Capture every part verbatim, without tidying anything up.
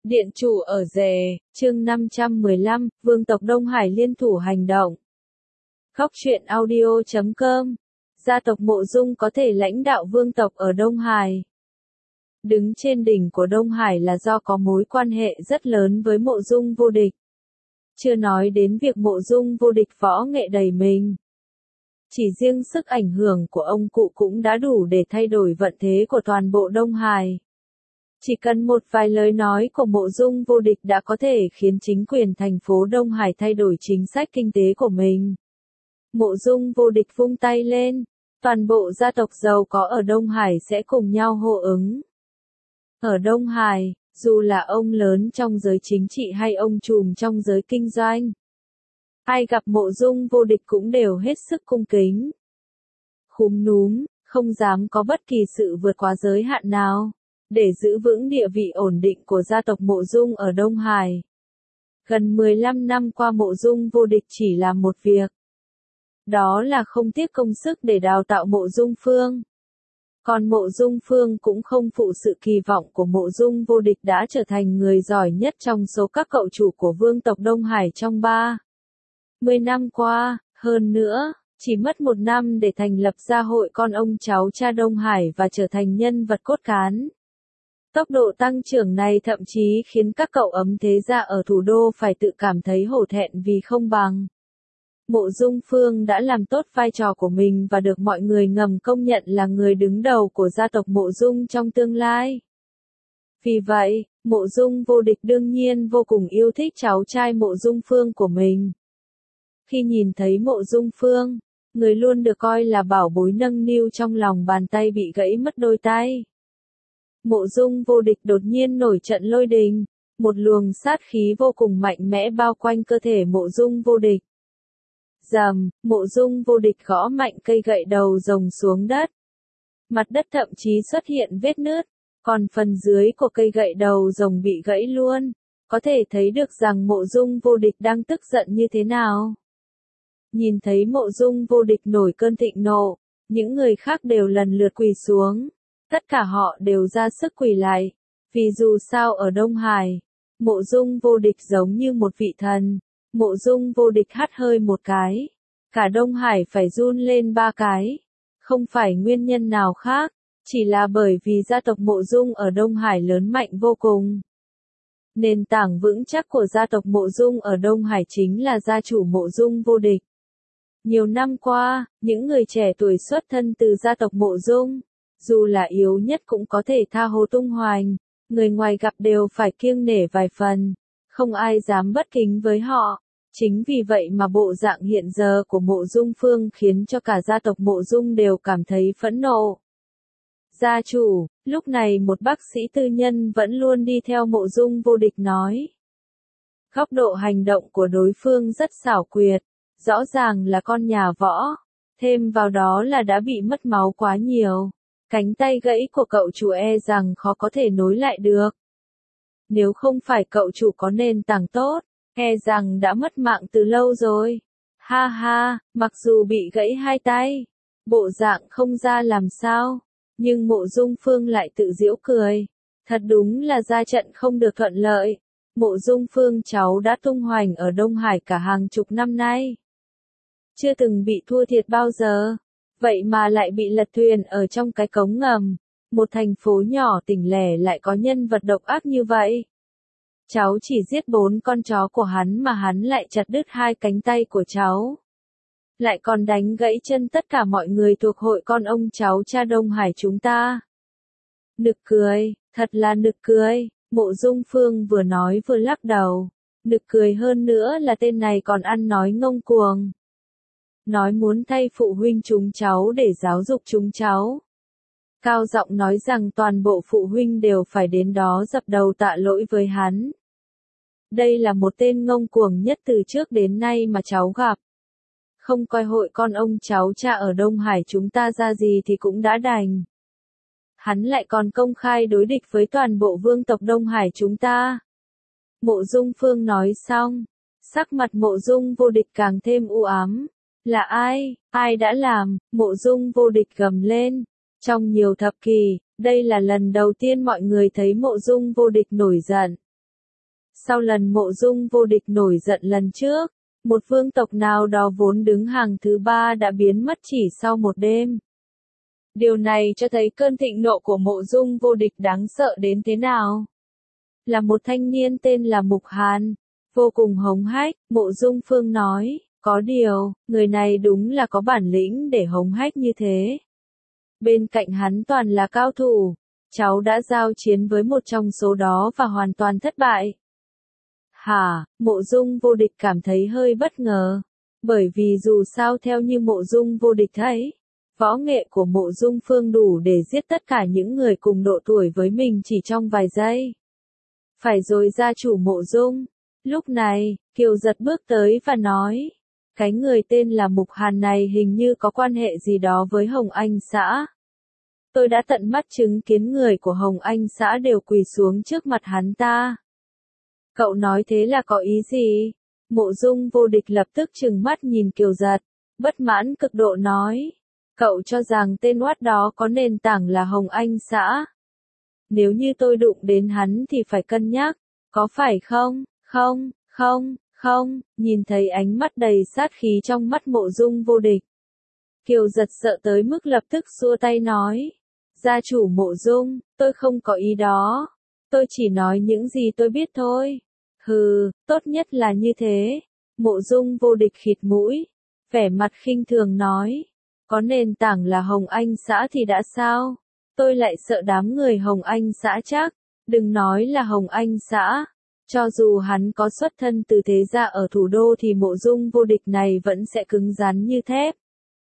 Điện chủ ở rể, chương năm trăm mười lăm, vương tộc Đông Hải liên thủ hành động. Khóc chuyện audio chấm com. Gia tộc Mộ Dung có thể lãnh đạo vương tộc ở Đông Hải. Đứng trên đỉnh của Đông Hải là do có mối quan hệ rất lớn với Mộ Dung vô địch. Chưa nói đến việc Mộ Dung vô địch võ nghệ đầy mình. Chỉ riêng sức ảnh hưởng của ông cụ cũng đã đủ để thay đổi vận thế của toàn bộ Đông Hải. Chỉ cần một vài lời nói của Mộ Dung vô địch đã có thể khiến chính quyền thành phố Đông Hải thay đổi chính sách kinh tế của mình. Mộ Dung vô địch vung tay lên, toàn bộ gia tộc giàu có ở Đông Hải sẽ cùng nhau hô ứng. Ở Đông Hải, dù là ông lớn trong giới chính trị hay ông trùm trong giới kinh doanh, ai gặp Mộ Dung vô địch cũng đều hết sức cung kính. Khúm núm, không dám có bất kỳ sự vượt quá giới hạn nào. Để giữ vững địa vị ổn định của gia tộc Mộ Dung ở Đông Hải. Gần mười lăm năm qua Mộ Dung vô địch chỉ làm một việc. Đó là không tiếc công sức để đào tạo Mộ Dung Phương. Còn Mộ Dung Phương cũng không phụ sự kỳ vọng của Mộ Dung vô địch đã trở thành người giỏi nhất trong số các cậu chủ của vương tộc Đông Hải trong ba mươi năm qua, hơn nữa. Chỉ mất một năm để thành lập ra hội con ông cháu cha Đông Hải và trở thành nhân vật cốt cán. Tốc độ tăng trưởng này thậm chí khiến các cậu ấm thế gia ở thủ đô phải tự cảm thấy hổ thẹn vì không bằng. Mộ Dung Phương đã làm tốt vai trò của mình và được mọi người ngầm công nhận là người đứng đầu của gia tộc Mộ Dung trong tương lai. Vì vậy, Mộ Dung vô địch đương nhiên vô cùng yêu thích cháu trai Mộ Dung Phương của mình. Khi nhìn thấy Mộ Dung Phương, người luôn được coi là bảo bối nâng niu trong lòng bàn tay bị gãy mất đôi tay. Mộ Dung vô địch đột nhiên nổi trận lôi đình, một luồng sát khí vô cùng mạnh mẽ bao quanh cơ thể Mộ Dung vô địch. Rầm, Mộ Dung vô địch gõ mạnh cây gậy đầu rồng xuống đất. Mặt đất thậm chí xuất hiện vết nứt, còn phần dưới của cây gậy đầu rồng bị gãy luôn. Có thể thấy được rằng Mộ Dung vô địch đang tức giận như thế nào. Nhìn thấy Mộ Dung vô địch nổi cơn thịnh nộ, những người khác đều lần lượt quỳ xuống. Tất cả họ đều ra sức quỳ lại, vì dù sao ở Đông Hải, Mộ Dung vô địch giống như một vị thần. Mộ Dung vô địch hắt hơi một cái, cả Đông Hải phải run lên ba cái. Không phải nguyên nhân nào khác, chỉ là bởi vì gia tộc Mộ Dung ở Đông Hải lớn mạnh vô cùng. Nền tảng vững chắc của gia tộc Mộ Dung ở Đông Hải chính là gia chủ Mộ Dung vô địch. Nhiều năm qua, những người trẻ tuổi xuất thân từ gia tộc Mộ Dung, dù là yếu nhất cũng có thể tha hồ tung hoành, người ngoài gặp đều phải kiêng nể vài phần, không ai dám bất kính với họ. Chính vì vậy mà bộ dạng hiện giờ của Mộ Dung Phương khiến cho cả gia tộc Mộ Dung đều cảm thấy phẫn nộ. Gia chủ, lúc này một bác sĩ tư nhân vẫn luôn đi theo Mộ Dung vô địch nói. Góc độ hành động của đối phương rất xảo quyệt, rõ ràng là con nhà võ, thêm vào đó là đã bị mất máu quá nhiều. Cánh tay gãy của cậu chủ e rằng khó có thể nối lại được. Nếu không phải cậu chủ có nền tảng tốt, e rằng đã mất mạng từ lâu rồi. Ha ha, mặc dù bị gãy hai tay, bộ dạng không ra làm sao, nhưng Mộ Dung Phương lại tự giễu cười. Thật đúng là ra trận không được thuận lợi. Mộ Dung Phương cháu đã tung hoành ở Đông Hải cả hàng chục năm nay. Chưa từng bị thua thiệt bao giờ. Vậy mà lại bị lật thuyền ở trong cái cống ngầm. Một thành phố nhỏ tỉnh lẻ lại có nhân vật độc ác như vậy. Cháu chỉ giết bốn con chó của hắn mà hắn lại chặt đứt hai cánh tay của cháu. Lại còn đánh gãy chân tất cả mọi người thuộc hội con ông cháu cha Đông Hải chúng ta. Nực cười, thật là nực cười. Mộ Dung Phương vừa nói vừa lắc đầu. Nực cười hơn nữa là tên này còn ăn nói ngông cuồng. Nói muốn thay phụ huynh chúng cháu để giáo dục chúng cháu. Cao giọng nói rằng toàn bộ phụ huynh đều phải đến đó dập đầu tạ lỗi với hắn. Đây là một tên ngông cuồng nhất từ trước đến nay mà cháu gặp. Không coi hội con ông cháu cha ở Đông Hải chúng ta ra gì thì cũng đã đành. Hắn lại còn công khai đối địch với toàn bộ vương tộc Đông Hải chúng ta. Mộ Dung Phương nói xong, sắc mặt Mộ Dung vô địch càng thêm u ám. Là ai? Ai đã làm? Mộ Dung vô địch gầm lên. Trong nhiều thập kỷ, đây là lần đầu tiên mọi người thấy Mộ Dung vô địch nổi giận. Sau lần Mộ Dung Vô Địch nổi giận lần trước, một vương tộc nào đó vốn đứng hàng thứ ba đã biến mất chỉ sau một đêm. Điều này cho thấy cơn thịnh nộ của Mộ Dung Vô Địch đáng sợ đến thế nào. Là một thanh niên tên là Mục Hàn, vô cùng hống hách, Mộ Dung Phương nói, có điều, người này đúng là có bản lĩnh để hống hách như thế. Bên cạnh hắn toàn là cao thủ, cháu đã giao chiến với một trong số đó và hoàn toàn thất bại. Hả, Mộ Dung Vô Địch cảm thấy hơi bất ngờ, bởi vì dù sao theo như Mộ Dung Vô Địch thấy, võ nghệ của Mộ Dung Phương đủ để giết tất cả những người cùng độ tuổi với mình chỉ trong vài giây. Phải rồi gia chủ Mộ Dung. Lúc này, Kiều Giật bước tới và nói, cái người tên là Mục Hàn này hình như có quan hệ gì đó với Hồng Anh xã. Tôi đã tận mắt chứng kiến người của Hồng Anh xã đều quỳ xuống trước mặt hắn ta. Cậu nói thế là có ý gì? Mộ Dung Vô Địch lập tức trừng mắt nhìn Kiều Giật, bất mãn cực độ nói. Cậu cho rằng tên oát đó có nền tảng là Hồng Anh xã. Nếu như tôi đụng đến hắn thì phải cân nhắc, có phải không? Không, không, không, nhìn thấy ánh mắt đầy sát khí trong mắt Mộ Dung Vô Địch. Kiều Giật sợ tới mức lập tức xua tay nói. Gia chủ Mộ Dung, tôi không có ý đó. Tôi chỉ nói những gì tôi biết thôi. Hừ, tốt nhất là như thế. Mộ Dung Vô Địch khịt mũi, vẻ mặt khinh thường nói. Có nền tảng là Hồng Anh xã thì đã sao? Tôi lại sợ đám người Hồng Anh xã chắc. Đừng nói là Hồng Anh xã. Cho dù hắn có xuất thân từ thế gia ở thủ đô thì Mộ Dung Vô Địch này vẫn sẽ cứng rắn như thép.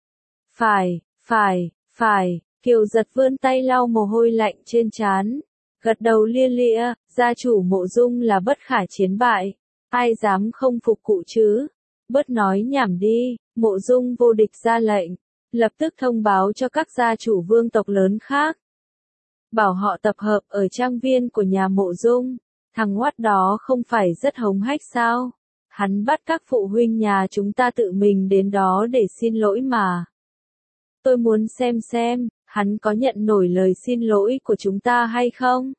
Phải, phải, phải, Kiều Giật vươn tay lau mồ hôi lạnh trên trán, gật đầu lia lịa, gia chủ Mộ Dung là bất khả chiến bại, ai dám không phục cụ chứ? Bớt nói nhảm đi, Mộ Dung Vô Địch ra lệnh, lập tức thông báo cho các gia chủ vương tộc lớn khác. Bảo họ tập hợp ở trang viên của nhà Mộ Dung. Thằng oát đó không phải rất hống hách sao? Hắn bắt các phụ huynh nhà chúng ta tự mình đến đó để xin lỗi mà. Tôi muốn xem xem, hắn có nhận nổi lời xin lỗi của chúng ta hay không?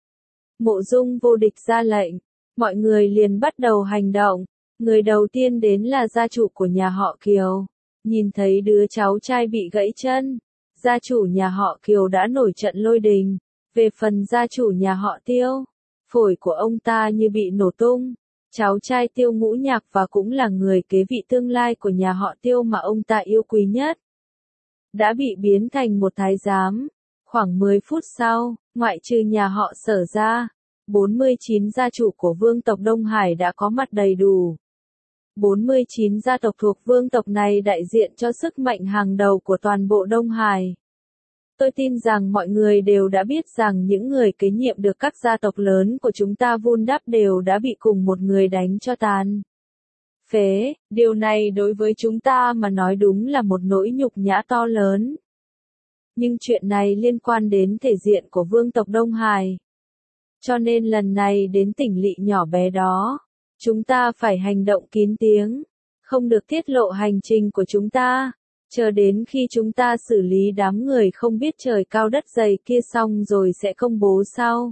Mộ Dung Vô Địch ra lệnh, mọi người liền bắt đầu hành động. Người đầu tiên đến là gia chủ của nhà họ Kiều. Nhìn thấy đứa cháu trai bị gãy chân, gia chủ nhà họ Kiều đã nổi trận lôi đình. Về phần gia chủ nhà họ Tiêu, phổi của ông ta như bị nổ tung. Cháu trai Tiêu Ngũ Nhạc và cũng là người kế vị tương lai của nhà họ Tiêu mà ông ta yêu quý nhất, đã bị biến thành một thái giám. Khoảng mười phút sau, ngoại trừ nhà họ Sở ra, bốn mươi chín gia chủ của vương tộc Đông Hải đã có mặt đầy đủ. bốn mươi chín gia tộc thuộc vương tộc này đại diện cho sức mạnh hàng đầu của toàn bộ Đông Hải. Tôi tin rằng mọi người đều đã biết rằng những người kế nhiệm được các gia tộc lớn của chúng ta vun đắp đều đã bị cùng một người đánh cho tàn phế. Điều này đối với chúng ta mà nói đúng là một nỗi nhục nhã to lớn. Nhưng chuyện này liên quan đến thể diện của vương tộc Đông Hải. Cho nên lần này đến tỉnh lỵ nhỏ bé đó, chúng ta phải hành động kín tiếng, không được tiết lộ hành trình của chúng ta. Chờ đến khi chúng ta xử lý đám người không biết trời cao đất dày kia xong rồi sẽ công bố sau.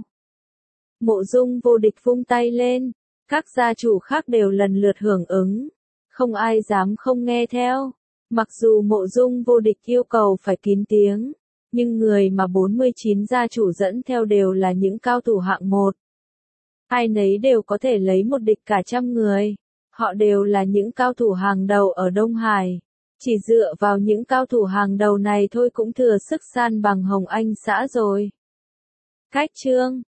Mộ Dung Vô Địch vung tay lên, các gia chủ khác đều lần lượt hưởng ứng, không ai dám không nghe theo. Mặc dù Mộ Dung Vô Địch yêu cầu phải kín tiếng, nhưng người mà bốn mươi chín gia chủ dẫn theo đều là những cao thủ hạng một. Ai nấy đều có thể lấy một địch cả trăm người, họ đều là những cao thủ hàng đầu ở Đông Hải. Chỉ dựa vào những cao thủ hàng đầu này thôi cũng thừa sức san bằng Hồng Anh xã rồi. Cách chương